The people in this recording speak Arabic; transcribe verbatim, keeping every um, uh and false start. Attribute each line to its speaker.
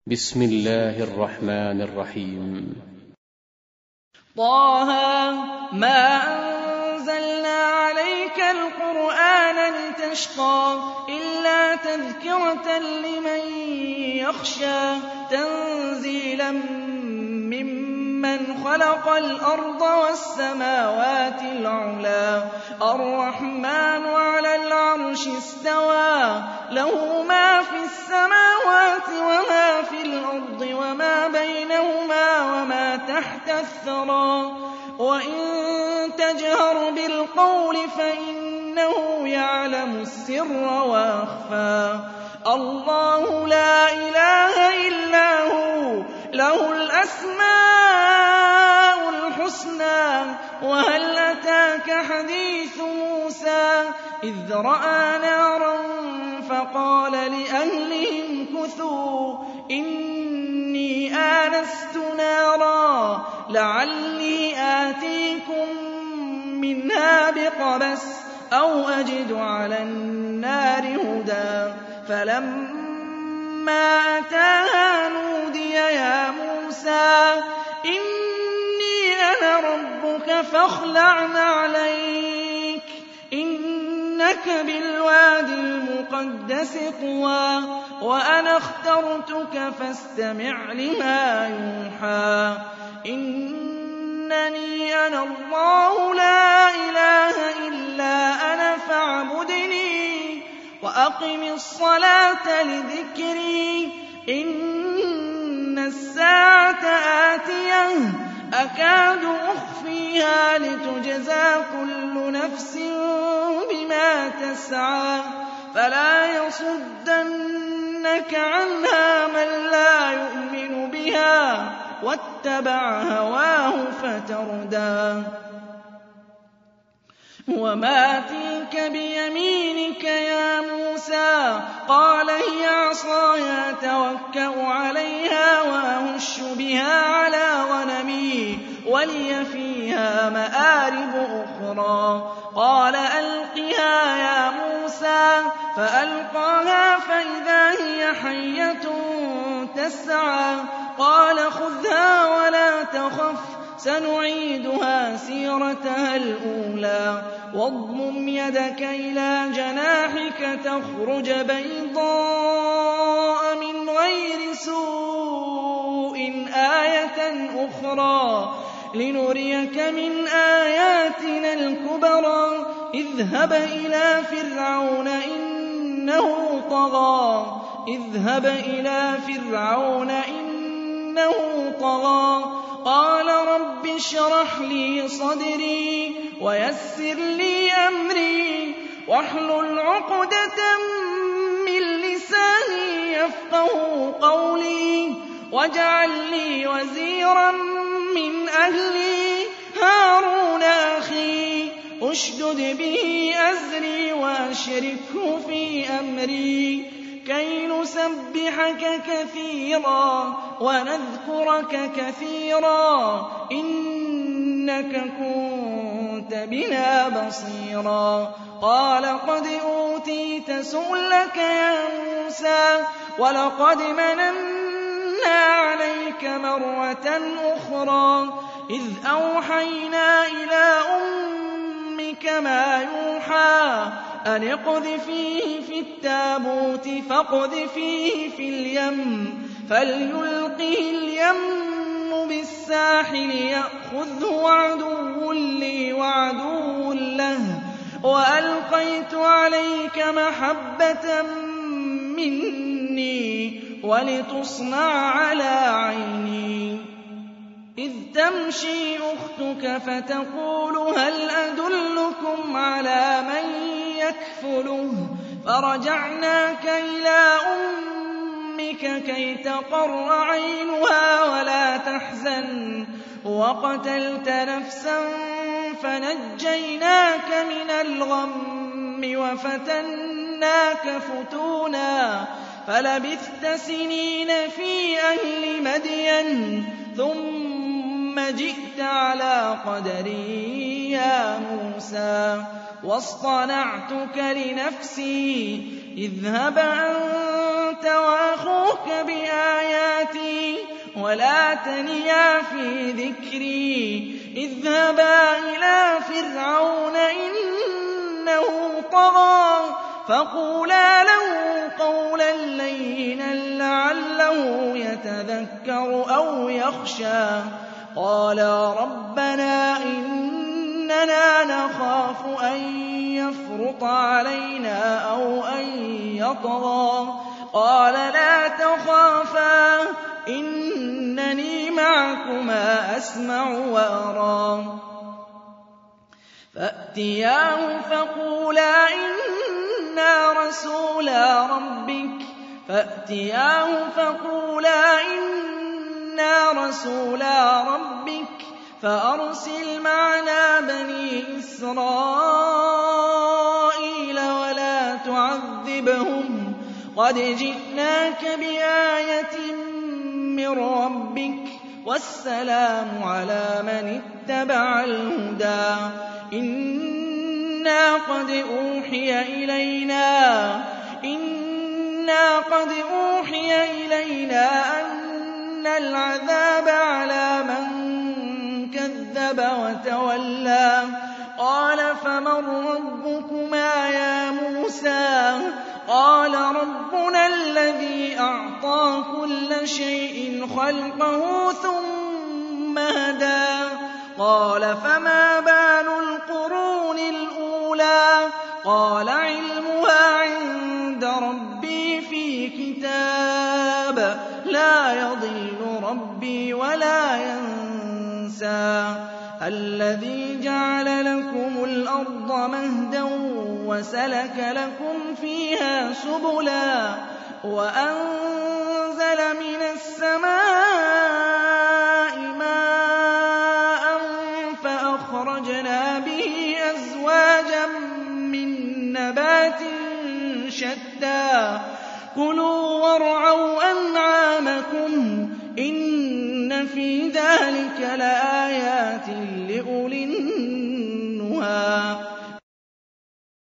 Speaker 1: بسم الله الرحمن الرحيم.
Speaker 2: طه ما أنزلنا عليك القرآن لتشقى إلا تذكرة لمن يخشى تنزيلا ممن خلق الأرض والسماوات العلى الرحمن على العرش استوى له ما في السماوات وما في الأرض وما بينهما وما تحت الثرى وإن تجهر بالقول فإنه يعلم السر وأخفى الله لا إله إلا هو له الأسماء الحسنى وهل أتاك حديث موسى إذ رأى نارا فقال لأهلهم كثوا إني آنست نارا لعلي آتيكم منها بقبس أو أجد على النار هدى فلما أتاها نودي يا موسى إني أنا ربك فاخلع نعليك إنك بالوادي المقدس طوى وأنا اخترتك فاستمع لما يوحى إنني أنا الله لا إله إلا أنا فاعبدني وأقم الصلاة لذكري إن الساعة آتية أكاد أخفيها لتجزى كل نفس بما تسعى فلا يصدنك عنها من لا يؤمن بها واتبع هواه فتردى وما تلك بيمينك يا موسى قال هي عصاي أتوكأ عليها وأهش بها على غنمي ولي فيها مآرب أخرى قال ألقها يا موسى فألقاها فإذا هي حية تسعى قال خذها ولا تخف سنعيدها سيرتها الأولى واضمم يدك إلى جناحك تخرج بيضاء من غير سوء آية أخرى لنريك من آياتنا الكبرى اذهب إلى فرعون إنه طغى اذهب إلى فرعون إنه طغى قال رب اشرح لي صدري ويسر لي أمري واحلل عقدة من لساني يفقهوا قولي واجعل لي وزيرا من أهلي هارون أخي اشدد به أزري وأشركه في أمري كي نسبحك كثيرا ونذكرك كثيرا إنك كنت بنا بصيرا قال قد أوتيت سؤلك يا موسى ولقد مننا عليك مرة أخرى إذ أوحينا إلى أمك ما يوحى أن اقذفيه في التابوت فاقذفيه في اليم فليلقه اليم بالساحل يأخذه عدو لي وعدو له وألقيت عليك محبة مني ولتصنع على عيني إذ تمشي أختك فتقول هل أدلكم على من يكفله فرجعناك إلى أمك كي تقر عينها ولا تحزن وقتلت نفسا فنجيناك من الغم وفتناك فتونا فلبثت سنين في أهل مدين ثم جئت على قدري يا موسى واصطنعتك لنفسي اذهب أنت وأخوك بآياتي ولا تنيا في ذكري اذهبا إلى فرعون إنه طغى فقولا له قولا لينا لعله يتذكر أو يخشى قالا ربنا إننا نخاف أن يفرط علينا أو أن يطغى قال لا تخافا إنني معكما أسمع وأرى فأتياه فقولا إنا رسولا ربك فأتياه فقولا إنا رسولا ربك فأرسل معنا بني إسرائيل ولا تعذبهم قد جئناك بآية من ربك والسلام على من اتبع الهدى إنا قد أوحي إلينا إنا قد أوحي إلينا أن العذاب على من كذب وتولى قال فمن ربكما يا موسى قال ربنا الذي أعطى كل شيء خلقه ثم هدى قال فما بال القرون الأولى قال علمها عند ربي في كتاب لا يضل ربي ولا ينسى الذي جعل لكم الأرض مهدا وسلك لكم فيها سبلا وأنزل من السماء ماء فأخرجنا به أزواجا من نبات شتى كلوا وارعوا أنعامكم إن في ذلك لآيات لأولي النهى